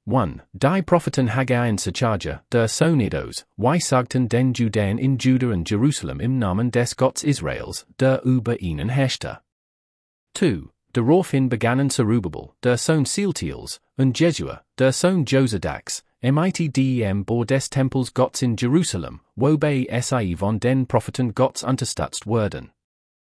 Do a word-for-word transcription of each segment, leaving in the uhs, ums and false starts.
one. Die Propheten Haggai und Sacharja, der Sonidos, wie sagten den Juden in Juda und Jerusalem im Namen des Gottes Israels, der über ihnen herrschte. zwei. Daraufhin begannen Zerubbabel, der Sohn Sealtiels, und Jesua, der Sohn Josedaks, mit dem Bau des Tempels Gottes in Jerusalem, wobei sie von den Propheten Gottes unterstützt wurden.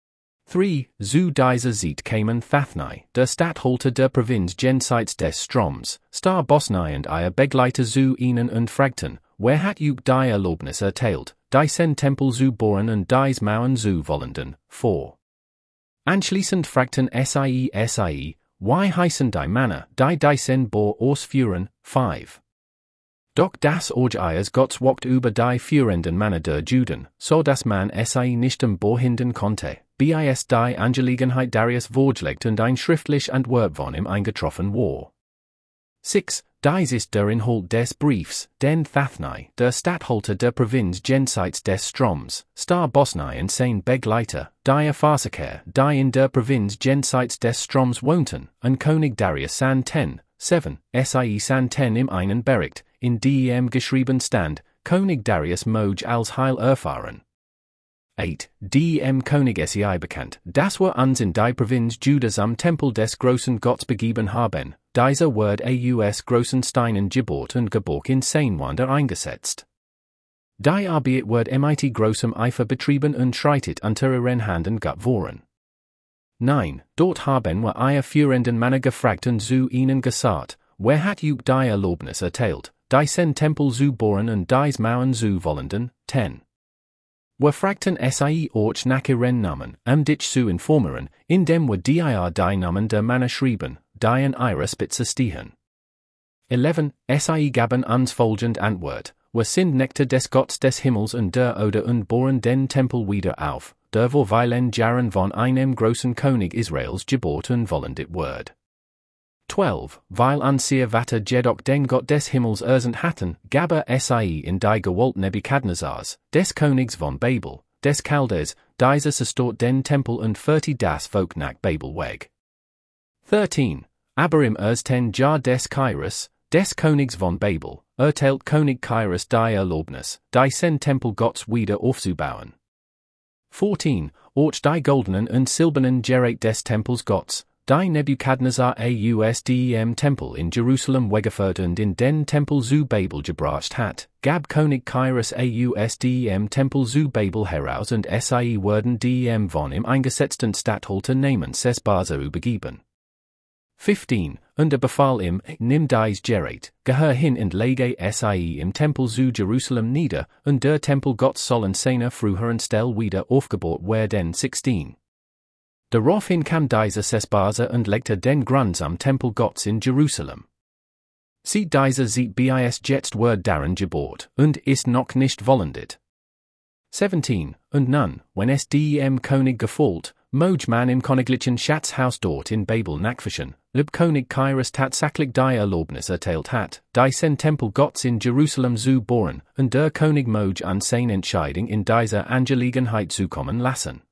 drei. Zu dieser Zeit kamen Thathnai, der Statthalter der Provinz jenseits des Stroms, Star Bosnai und ihr Begleiter zu ihnen und fragten, wer hat euch die Erlaubnis erteilt, diesen Tempel zu bauen und dies Mauern zu wollenden, vier. Anschließend fragten sie sie, wie heißen die Männer, die diesen Bau ausführen, fünf. Doch das Auge ihres Gottes wacht über die führenden Männer der Juden, so dass man sie nicht im Bau hindern konnte, bis die Angelegenheit Darius vorgelegt und ein schriftlich Entwurf von ihm eingetroffen war. sechs. Dies ist der Inhalt des Briefs, den Thathnai, der Statthalter der Provinz jenseits des Stroms, Star Bosnai und sein Begleiter, die Erfahrungskehr, die in der Provinz jenseits des Stroms wohnten, und König Darius sandten, sieben. Sie sandten im einen Bericht, in dem geschrieben stand, König Darius moj als Heil erfahren. acht. Dem König sei bekannt, dass wir uns in die Provinz Judas am Tempel des großen Gottes begeben haben, dieser Wort aus großen Steinen gebaut und geborg in Seinwander eingesetzt. Die Arbeit wird mit großem Eifer betrieben und schreitet unter ihren Händen geworden. neun. Dort haben wir ihr führenden Männer gefragt und zu ihnen gesagt, wer hat euch die Erlaubnis erteilt, diesen Tempel zu bauen und dies Mauern zu wollenden, zehn. Wir fragten sie auch nach ihren Namen, um dich zu informieren, indem wir dir die Namen der Männer schrieben, die in ihrer Spitze stehen. elf. Sie gaben uns folgende Antwort, wir sind Nektar des Gottes des Himmels und der Erde und bohren den Tempel wieder auf, der vor vielen Jahren von einem großen König Israels gebaut und wollendet wird. zwölf. Weil unsere Vater jedoch den Gott des Himmels ersehnt hatten, gab er sie in die Gewalt Nebukadnezars, des Königs von Babel, des Chalders, dieser zerstört den Tempel und führte das Volk nach Babel weg. dreizehn. Aber im ersten Jahr des Kairos, des Königs von Babel, erteilt König Kairos die Erlaubnis, diesen Tempel Gottes wieder aufzubauen. vierzehn. Auch die goldenen und silbernen Geräte des Tempels Gottes, die Nebukadnezar aus dem Tempel in Jerusalem weggeführt und in den Tempel zu Babel gebracht hat, gab König Kairos aus dem Tempel zu Babel heraus und sie wurden dem von ihm eingesetzten Statthalter namens Sesbazar übergeben. fünfzehn. Und er befahl ihm, nimm dies Gerät, gehör hin und lege sie im Tempel zu Jerusalem nieder, und der Tempel Gottes soll in seiner früheren Stelle wieder aufgebaut werden. sechzehn. Daraufhin kam dieser Sesbazar und legte den Grund am Tempel Gottes in Jerusalem. Sie dieser sieht bis jetzt wird darin gebaut, und ist noch nicht vollendet. siebzehn. Und nun, wenn es dem König gefällt, moj man im königlichen Schatzhaus dort in Babel nachforschen, ob König Kairos tatsächlich die Erlaubnis erteilt hat, diesen Tempel Gottes in Jerusalem zu bauen, und der König moj an seine Entscheidung in dieser Angelegenheit zukommen lassen.